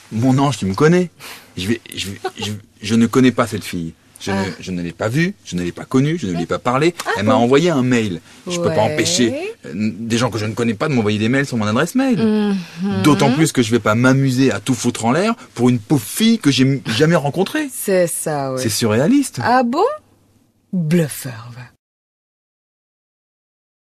Mon ange, tu me connais. Je ne connais pas cette fille. Je ne l'ai pas vue, je ne l'ai pas connue, je ne lui ai pas parlé. Elle m'a envoyé un mail. Je peux pas empêcher des gens que je ne connais pas de m'envoyer des mails sur mon adresse mail. D'autant plus que je vais pas m'amuser à tout foutre en l'air pour une pauvre fille que j'ai jamais rencontrée. C'est ça, ouais. C'est surréaliste. Ah bon? Bluffeur, va.